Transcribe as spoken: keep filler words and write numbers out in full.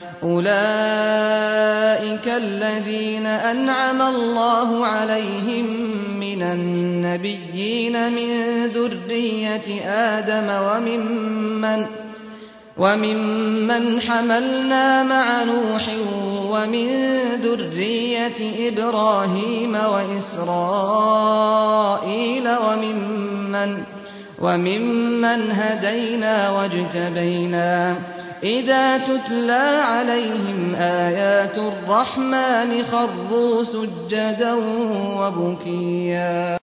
أولئك الذين أنعم الله عليهم من النبيين من ذرية آدم وممن وممن حملنا مع نوح ومن ذرية إبراهيم وإسرائيل وممن, وممن هدينا واجتبينا إذا تتلى عليهم آيات الرحمن خروا سجدا وبكيا.